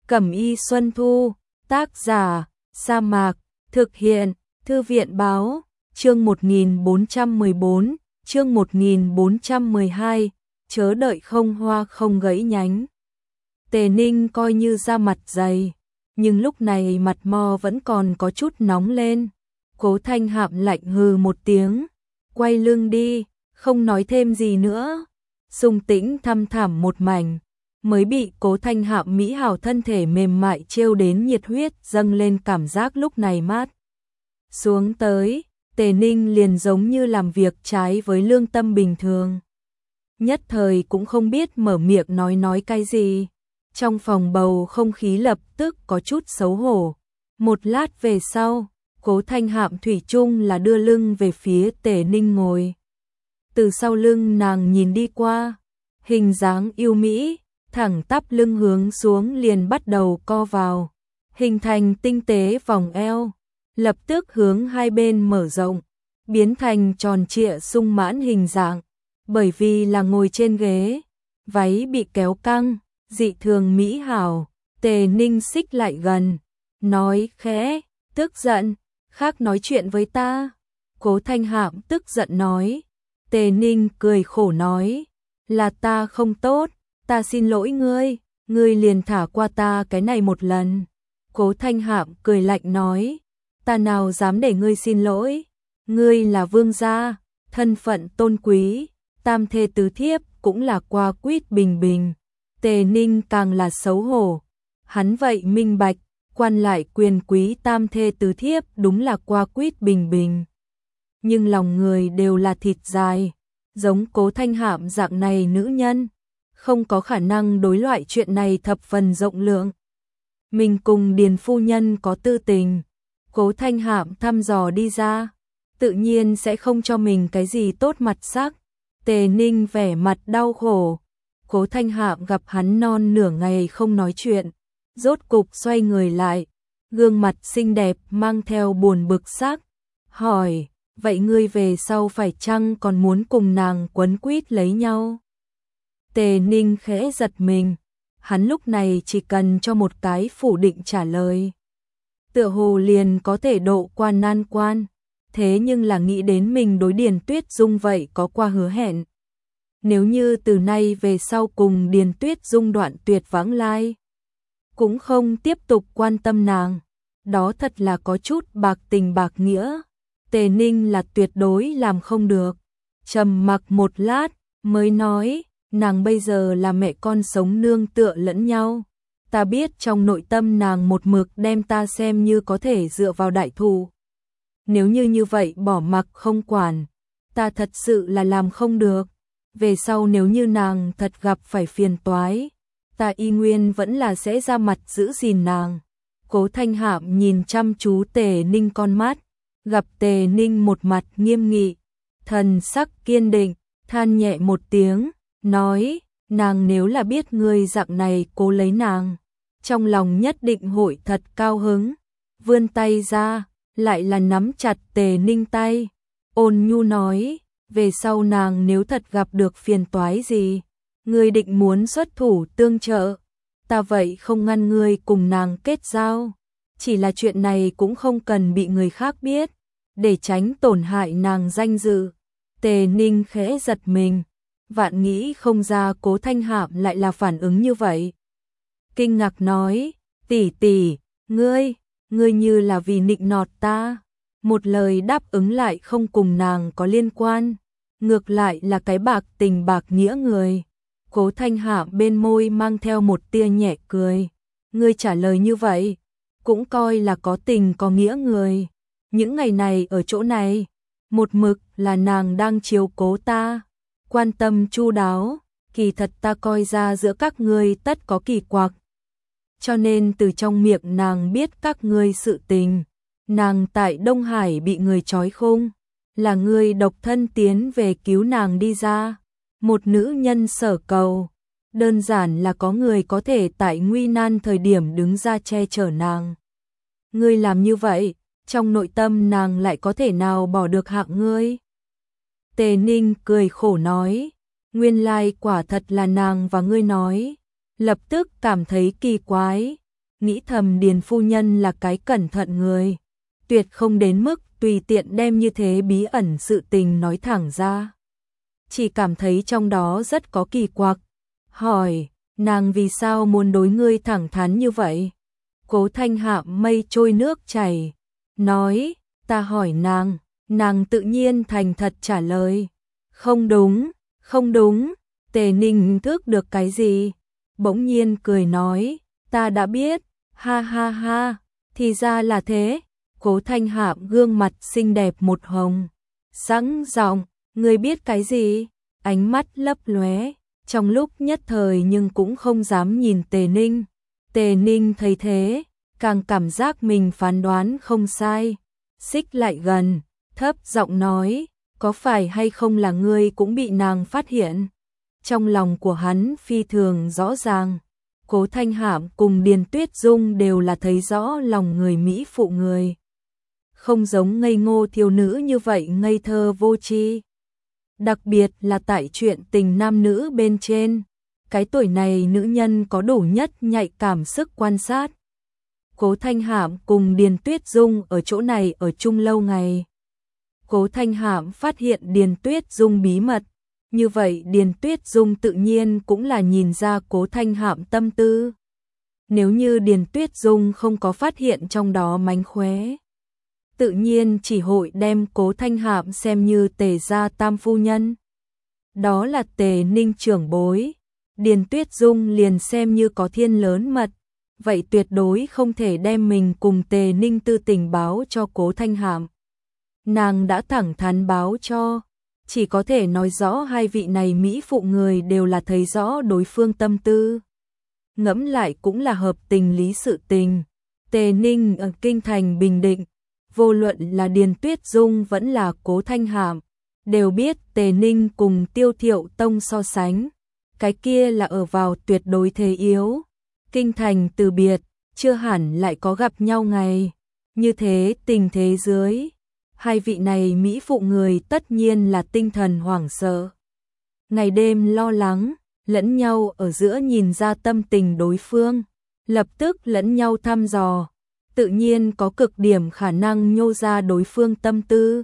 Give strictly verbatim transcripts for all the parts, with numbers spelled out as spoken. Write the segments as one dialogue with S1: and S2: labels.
S1: Cẩm y Xuân Thu, tác giả, Sa Mạc, thực hiện, Thư viện báo, chương một nghìn bốn trăm mười bốn, chương một nghìn bốn trăm mười hai, chớ đợi không hoa không gãy nhánh. Tề Ninh coi như da mặt dày, nhưng lúc này mặt mo vẫn còn có chút nóng lên. Cố Thanh Hạm lạnh hừ một tiếng, quay lưng đi, không nói thêm gì nữa. Xung Tĩnh thăm thẳm một mảnh, mới bị Cố Thanh Hạm mỹ hảo thân thể mềm mại trêu đến nhiệt huyết dâng lên, cảm giác lúc này mát xuống tới. Tề Ninh liền giống như làm việc trái với lương tâm bình thường, nhất thời cũng không biết mở miệng nói nói cái gì. Trong phòng bầu không khí lập tức có chút xấu hổ. Một lát về sau, Cố Thanh Hạm thủy chung là đưa lưng về phía Tề Ninh ngồi. Từ sau lưng nàng nhìn đi qua, hình dáng yêu mỹ, thẳng tắp lưng hướng xuống liền bắt đầu co vào, hình thành tinh tế vòng eo, lập tức hướng hai bên mở rộng, biến thành tròn trịa sung mãn hình dạng. Bởi vì là ngồi trên ghế, váy bị kéo căng, dị thường mỹ hảo. Tề Ninh xích lại gần, nói khẽ, tức giận, khác nói chuyện với ta. Cố Thanh Hạm tức giận nói. Tề Ninh cười khổ nói, là ta không tốt, ta xin lỗi ngươi, ngươi liền thả qua ta cái này một lần. Cố Thanh Hạm cười lạnh nói, ta nào dám để ngươi xin lỗi, ngươi là vương gia, thân phận tôn quý, tam thê tứ thiếp cũng là qua quýt bình bình. Tề Ninh càng là xấu hổ, hắn vậy minh bạch, quan lại quyền quý tam thê tứ thiếp đúng là qua quýt bình bình. Nhưng lòng người đều là thịt dài, giống Cố Thanh Hạm dạng này nữ nhân, không có khả năng đối loại chuyện này thập phần rộng lượng. Mình cùng Điền phu nhân có tư tình, Cố Thanh Hạm thăm dò đi ra, tự nhiên sẽ không cho mình cái gì tốt mặt sắc. Tề Ninh vẻ mặt đau khổ. Cố Thanh Hạm gặp hắn non nửa ngày không nói chuyện, rốt cục xoay người lại, gương mặt xinh đẹp mang theo buồn bực sắc, hỏi, vậy ngươi về sau phải chăng còn muốn cùng nàng quấn quýt lấy nhau? Tề Ninh khẽ giật mình, hắn lúc này chỉ cần cho một cái phủ định trả lời, tựa hồ liền có thể độ qua nan quan. Thế nhưng là nghĩ đến mình đối Điền Tuyết Dung vậy có qua hứa hẹn, nếu như từ nay về sau cùng Điền Tuyết Dung đoạn tuyệt vãng lai, cũng không tiếp tục quan tâm nàng, đó thật là có chút bạc tình bạc nghĩa. Tề Ninh là tuyệt đối làm không được. Trầm mặc một lát mới nói, nàng bây giờ là mẹ con sống nương tựa lẫn nhau, ta biết trong nội tâm nàng một mực đem ta xem như có thể dựa vào đại thù. Nếu như như vậy bỏ mặc không quản, ta thật sự là làm không được. Về sau nếu như nàng thật gặp phải phiền toái, ta y nguyên vẫn là sẽ ra mặt giữ gìn nàng. Cố Thanh Hạm nhìn chăm chú Tề Ninh con mắt, gặp Tề Ninh một mặt nghiêm nghị, thần sắc kiên định, than nhẹ một tiếng, nói, nàng nếu là biết ngươi dạng này cố lấy nàng, trong lòng nhất định hội thật cao hứng. Vươn tay ra, lại là nắm chặt Tề Ninh tay, ôn nhu nói, về sau nàng nếu thật gặp được phiền toái gì, ngươi định muốn xuất thủ tương trợ, ta vậy không ngăn ngươi cùng nàng kết giao, chỉ là chuyện này cũng không cần bị người khác biết, để tránh tổn hại nàng danh dự. Tề Ninh khẽ giật mình, vạn nghĩ không ra Cố Thanh Hạm lại là phản ứng như vậy. Kinh ngạc nói, tỷ tỷ, ngươi, ngươi như là vì nịnh nọt ta, một lời đáp ứng lại không cùng nàng có liên quan, ngược lại là cái bạc tình bạc nghĩa người. Cố Thanh Hạm bên môi mang theo một tia nhẹ cười, ngươi trả lời như vậy, cũng coi là có tình có nghĩa người. Những ngày này ở chỗ này, một mực là nàng đang chiếu cố ta, quan tâm chu đáo, kỳ thật ta coi ra giữa các ngươi tất có kỳ quặc. Cho nên từ trong miệng nàng biết các ngươi sự tình, nàng tại Đông Hải bị người trói khung, là ngươi độc thân tiến về cứu nàng đi ra, một nữ nhân sở cầu, đơn giản là có người có thể tại nguy nan thời điểm đứng ra che chở nàng. Ngươi làm như vậy, trong nội tâm nàng lại có thể nào bỏ được hạng ngươi? Tề Ninh cười khổ nói, nguyên lai quả thật là nàng và ngươi nói, lập tức cảm thấy kỳ quái, nghĩ thầm Điền phu nhân là cái cẩn thận người, tuyệt không đến mức tùy tiện đem như thế bí ẩn sự tình nói thẳng ra. Chỉ cảm thấy trong đó rất có kỳ quặc, hỏi, nàng vì sao muốn đối ngươi thẳng thắn như vậy? Cố Thanh Hạm mây trôi nước chảy, nói, ta hỏi nàng, nàng tự nhiên thành thật trả lời, không đúng, không đúng. Tề Ninh thức được cái gì? Bỗng nhiên cười nói, ta đã biết, ha ha ha, thì ra là thế. Cố Thanh Hạm gương mặt xinh đẹp một hồng, sẵn giọng, ngươi biết cái gì? Ánh mắt lấp lóe, trong lúc nhất thời nhưng cũng không dám nhìn Tề Ninh. Tề Ninh thấy thế, càng cảm giác mình phán đoán không sai, xích lại gần, thấp giọng nói, có phải hay không là ngươi cũng bị nàng phát hiện? Trong lòng của hắn phi thường rõ ràng, Cố Thanh Hạm cùng Điền Tuyết Dung đều là thấy rõ lòng người Mỹ phụ người. Không giống ngây ngô thiếu nữ như vậy ngây thơ vô tri. Đặc biệt là tại chuyện tình nam nữ bên trên, cái tuổi này nữ nhân có đủ nhất nhạy cảm sức quan sát. Cố Thanh Hạm cùng Điền Tuyết Dung ở chỗ này ở chung lâu ngày. Cố Thanh Hạm phát hiện Điền Tuyết Dung bí mật, như vậy Điền Tuyết Dung tự nhiên cũng là nhìn ra Cố Thanh Hạm tâm tư. Nếu như Điền Tuyết Dung không có phát hiện trong đó mánh khóe, tự nhiên chỉ hội đem Cố Thanh Hạm xem như Tề gia tam phu nhân. Đó là Tề Ninh trưởng bối, Điền Tuyết Dung liền xem như có thiên lớn mật, vậy tuyệt đối không thể đem mình cùng Tề Ninh tư tình báo cho Cố Thanh Hạm. Nàng đã thẳng thắn báo cho, chỉ có thể nói rõ hai vị này Mỹ phụ người đều là thấy rõ đối phương tâm tư. Ngẫm lại cũng là hợp tình lý sự tình. Tề Ninh ở kinh thành bình định, vô luận là Điền Tuyết Dung vẫn là Cố Thanh Hạm, đều biết Tề Ninh cùng Tiêu Thiệu Tông so sánh, cái kia là ở vào tuyệt đối thế yếu. Kinh thành từ biệt, chưa hẳn lại có gặp nhau ngày. Như thế tình thế dưới, hai vị này Mỹ phụ người tất nhiên là tinh thần hoảng sợ. Ngày đêm lo lắng, lẫn nhau ở giữa nhìn ra tâm tình đối phương, lập tức lẫn nhau thăm dò, tự nhiên có cực điểm khả năng nhô ra đối phương tâm tư.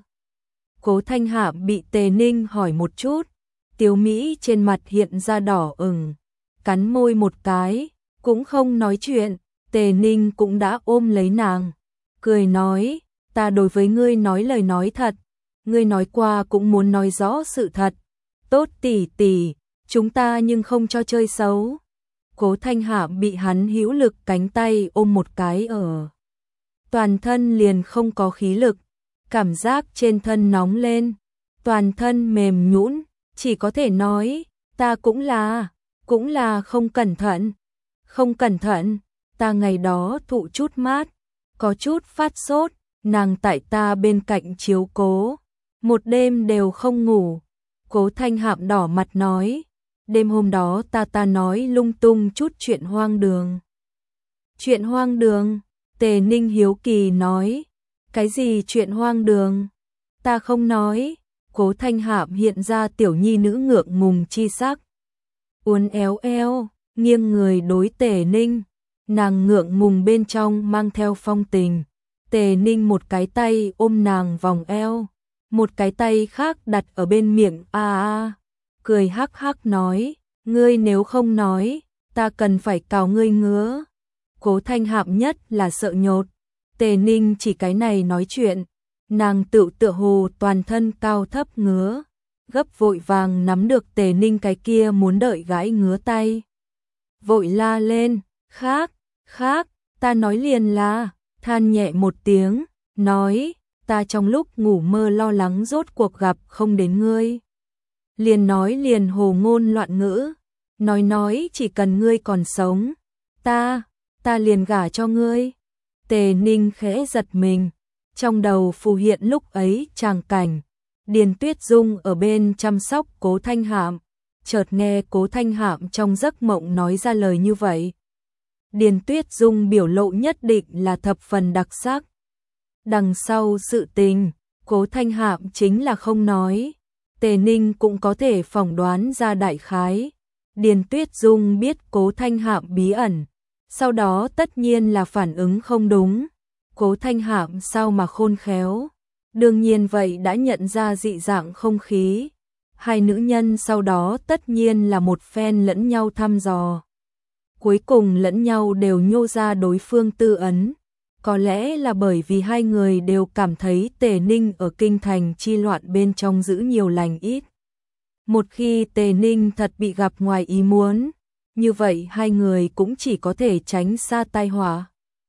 S1: Cố Thanh Hạm bị Tề Ninh hỏi một chút, Tiếu Mỹ trên mặt hiện ra đỏ ửng, cắn môi một cái, cũng không nói chuyện. Tề Ninh cũng đã ôm lấy nàng, cười nói, ta đối với ngươi nói lời nói thật, ngươi nói qua cũng muốn nói rõ sự thật. Tốt tỷ tỷ, chúng ta nhưng không cho chơi xấu. Cố Thanh Hạm bị hắn hữu lực cánh tay ôm một cái ở, toàn thân liền không có khí lực, cảm giác trên thân nóng lên, toàn thân mềm nhũn, chỉ có thể nói, ta cũng là, cũng là không cẩn thận, không cẩn thận, ta ngày đó thụ chút mát, có chút phát sốt, nàng tại ta bên cạnh chiếu cố, một đêm đều không ngủ. Cố Thanh Hạm đỏ mặt nói, đêm hôm đó ta ta nói lung tung chút chuyện hoang đường. Chuyện hoang đường? Tề Ninh hiếu kỳ nói, cái gì chuyện hoang đường? Ta không nói. Cố Thanh Hạm hiện ra tiểu nhi nữ ngượng ngùng chi sắc, uốn éo eo, nghiêng người đối Tề Ninh, nàng ngượng ngùng bên trong mang theo phong tình. Tề Ninh một cái tay ôm nàng vòng eo, một cái tay khác đặt ở bên miệng, a a, cười hắc hắc nói, ngươi nếu không nói, ta cần phải cào ngươi ngứa. Cố Thanh Hạm nhất là sợ nhột, Tề Ninh chỉ cái này nói chuyện, nàng tự tựa hồ toàn thân cao thấp ngứa, gấp vội vàng nắm được Tề Ninh cái kia muốn đợi gãi ngứa tay. Vội la lên, khác, khác, ta nói liền là, than nhẹ một tiếng, nói, ta trong lúc ngủ mơ lo lắng rốt cuộc gặp không đến ngươi. Liền nói liền hồ ngôn loạn ngữ, nói nói chỉ cần ngươi còn sống, ta, ta liền gả cho ngươi. Tề Ninh khẽ giật mình, trong đầu phù hiện lúc ấy tràng cảnh, Điền Tuyết Dung ở bên chăm sóc Cố Thanh Hạm, chợt nghe Cố Thanh Hạm trong giấc mộng nói ra lời như vậy. Điền Tuyết Dung biểu lộ nhất định là thập phần đặc sắc. Đằng sau sự tình, Cố Thanh Hạm chính là không nói, Tề Ninh cũng có thể phỏng đoán ra đại khái. Điền Tuyết Dung biết Cố Thanh Hạm bí ẩn, sau đó tất nhiên là phản ứng không đúng. Cố Thanh Hạm sao mà khôn khéo, đương nhiên vậy đã nhận ra dị dạng không khí. Hai nữ nhân sau đó tất nhiên là một phen lẫn nhau thăm dò. Cuối cùng lẫn nhau đều nhô ra đối phương tư ấn. Có lẽ là bởi vì hai người đều cảm thấy Tề Ninh ở kinh thành chi loạn bên trong giữ nhiều lành ít. Một khi Tề Ninh thật bị gặp ngoài ý muốn, như vậy hai người cũng chỉ có thể tránh xa tai họa.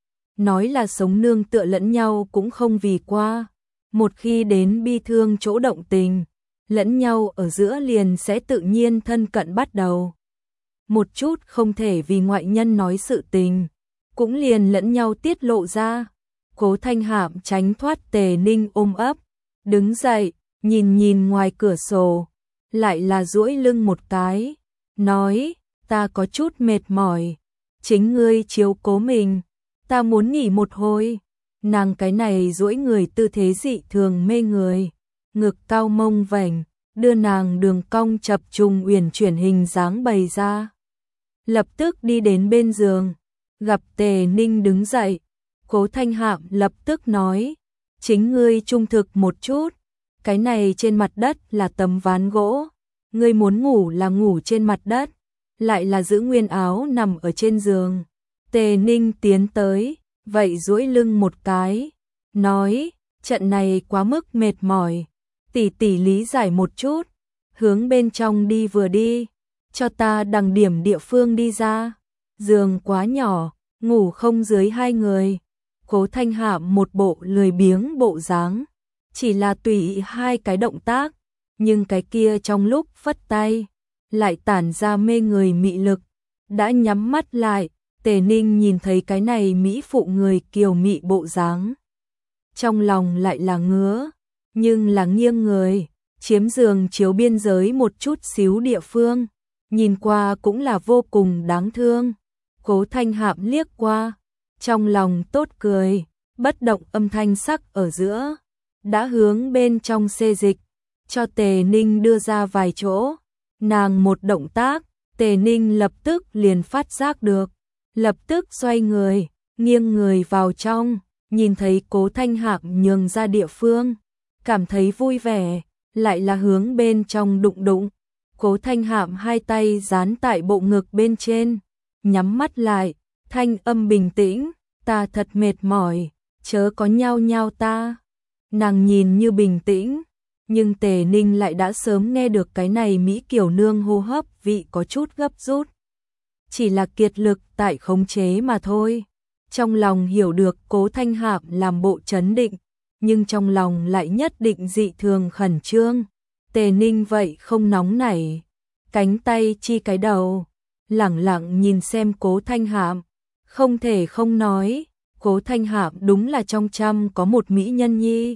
S1: Nói là sống nương tựa lẫn nhau cũng không vì qua. Một khi đến bi thương chỗ động tình, lẫn nhau ở giữa liền sẽ tự nhiên thân cận bắt đầu. Một chút không thể vì ngoại nhân nói sự tình, cũng liền lẫn nhau tiết lộ ra. Cố Thanh Hạm tránh thoát Tề Ninh ôm ấp, đứng dậy, nhìn nhìn ngoài cửa sổ, lại là duỗi lưng một cái, nói, ta có chút mệt mỏi, chính ngươi chiếu cố mình, ta muốn nghỉ một hồi. Nàng cái này duỗi người tư thế dị thường mê người, ngực cao mông vành, đưa nàng đường cong chập trùng uyển chuyển hình dáng bày ra. Lập tức đi đến bên giường, gặp Tề Ninh đứng dậy, Cố Thanh Hạm lập tức nói, chính ngươi trung thực một chút, cái này trên mặt đất là tấm ván gỗ, ngươi muốn ngủ là ngủ trên mặt đất, lại là giữ nguyên áo nằm ở trên giường. Tề Ninh tiến tới, vậy duỗi lưng một cái, nói, trận này quá mức mệt mỏi, tỷ tỷ lý giải một chút, hướng bên trong đi vừa đi, cho ta đằng điểm địa phương đi ra, giường quá nhỏ, ngủ không dưới hai người. Cố Thanh Hạm một bộ lười biếng bộ dáng, chỉ là tùy hai cái động tác, nhưng cái kia trong lúc phất tay, lại tản ra mê người mị lực. Đã nhắm mắt lại, Tề Ninh nhìn thấy cái này mỹ phụ người kiều mị bộ dáng, trong lòng lại là ngứa, nhưng là nghiêng người, chiếm giường chiếu biên giới một chút xíu địa phương, nhìn qua cũng là vô cùng đáng thương. Cố Thanh Hạm liếc qua, trong lòng tốt cười, bất động âm thanh sắc ở giữa, đã hướng bên trong xê dịch, cho Tề Ninh đưa ra vài chỗ. Nàng một động tác, Tề Ninh lập tức liền phát giác được, lập tức xoay người, nghiêng người vào trong, nhìn thấy Cố Thanh Hạm nhường ra địa phương, cảm thấy vui vẻ, lại là hướng bên trong đụng đụng. Cố Thanh Hạm hai tay dán tại bộ ngực bên trên, nhắm mắt lại, thanh âm bình tĩnh, ta thật mệt mỏi, chớ có nhao nhao ta. Nàng nhìn như bình tĩnh, nhưng Tề Ninh lại đã sớm nghe được cái này mỹ kiểu nương hô hấp vị có chút gấp rút. Chỉ là kiệt lực tại khống chế mà thôi. Trong lòng hiểu được Cố Thanh Hạm làm bộ trấn định, nhưng trong lòng lại nhất định dị thường khẩn trương. Tề Ninh vậy không nóng nảy, cánh tay chi cái đầu, lẳng lặng nhìn xem Cố Thanh Hạm, không thể không nói, Cố Thanh Hạm đúng là trong trăm có một mỹ nhân nhi.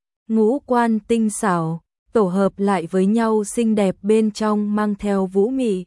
S1: Ngũ quan tinh xảo, tổ hợp lại với nhau xinh đẹp bên trong mang theo vũ mị.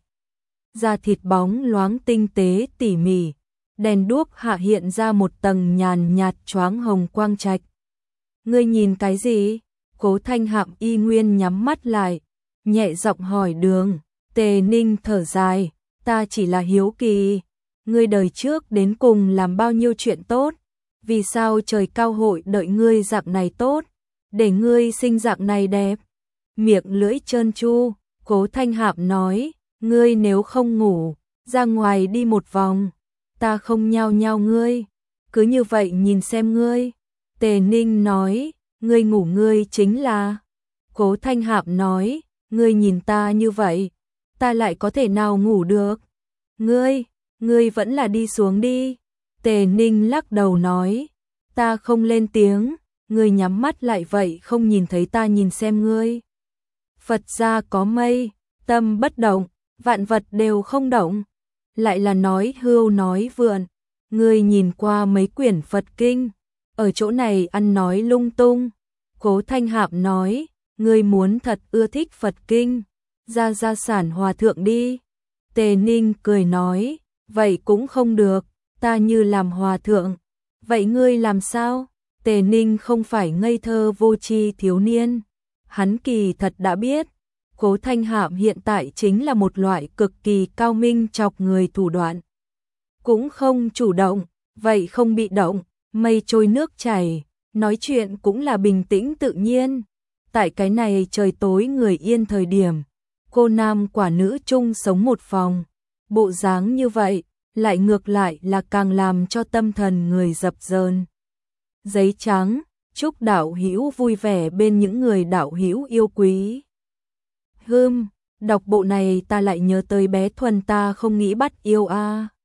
S1: Da thịt bóng loáng tinh tế tỉ mỉ, đèn đuốc hạ hiện ra một tầng nhàn nhạt choáng hồng quang trạch. Ngươi nhìn cái gì? Cố Thanh Hạm y nguyên nhắm mắt lại, nhẹ giọng hỏi đường. Tề Ninh thở dài, ta chỉ là hiếu kỳ, ngươi đời trước đến cùng làm bao nhiêu chuyện tốt, vì sao trời cao hội đợi ngươi dạng này tốt, để ngươi sinh dạng này đẹp. Miệng lưỡi trơn tru, Cố Thanh Hạm nói, ngươi nếu không ngủ, ra ngoài đi một vòng, ta không nhao nhao ngươi, cứ như vậy nhìn xem ngươi. Tề Ninh nói, ngươi ngủ ngươi chính là. Cố Thanh Hạm nói, ngươi nhìn ta như vậy, ta lại có thể nào ngủ được. Ngươi, ngươi vẫn là đi xuống đi. Tề Ninh lắc đầu nói, ta không lên tiếng, ngươi nhắm mắt lại vậy không nhìn thấy ta nhìn xem ngươi. Phật gia có mây, tâm bất động, vạn vật đều không động. Lại là nói hưu nói vượn, ngươi nhìn qua mấy quyển Phật kinh, ở chỗ này ăn nói lung tung. Cố Thanh Hạm nói, ngươi muốn thật ưa thích Phật kinh, ra gia sản hòa thượng đi. Tề Ninh cười nói, vậy cũng không được, ta như làm hòa thượng, vậy ngươi làm sao? Tề Ninh không phải ngây thơ vô tri thiếu niên, hắn kỳ thật đã biết, Cố Thanh Hạm hiện tại chính là một loại cực kỳ cao minh chọc người thủ đoạn. cũng không chủ động, vậy không bị động, mây trôi nước chảy, nói chuyện cũng là bình tĩnh tự nhiên. Tại cái này trời tối người yên thời điểm, cô nam quả nữ chung sống một phòng, bộ dáng như vậy, lại ngược lại là càng làm cho tâm thần người dập dờn. Giấy trắng, chúc đạo hữu vui vẻ bên những người đạo hữu yêu quý. Hưm, đọc bộ này ta lại nhớ tới bé Thuần ta không nghĩ bắt yêu a. À.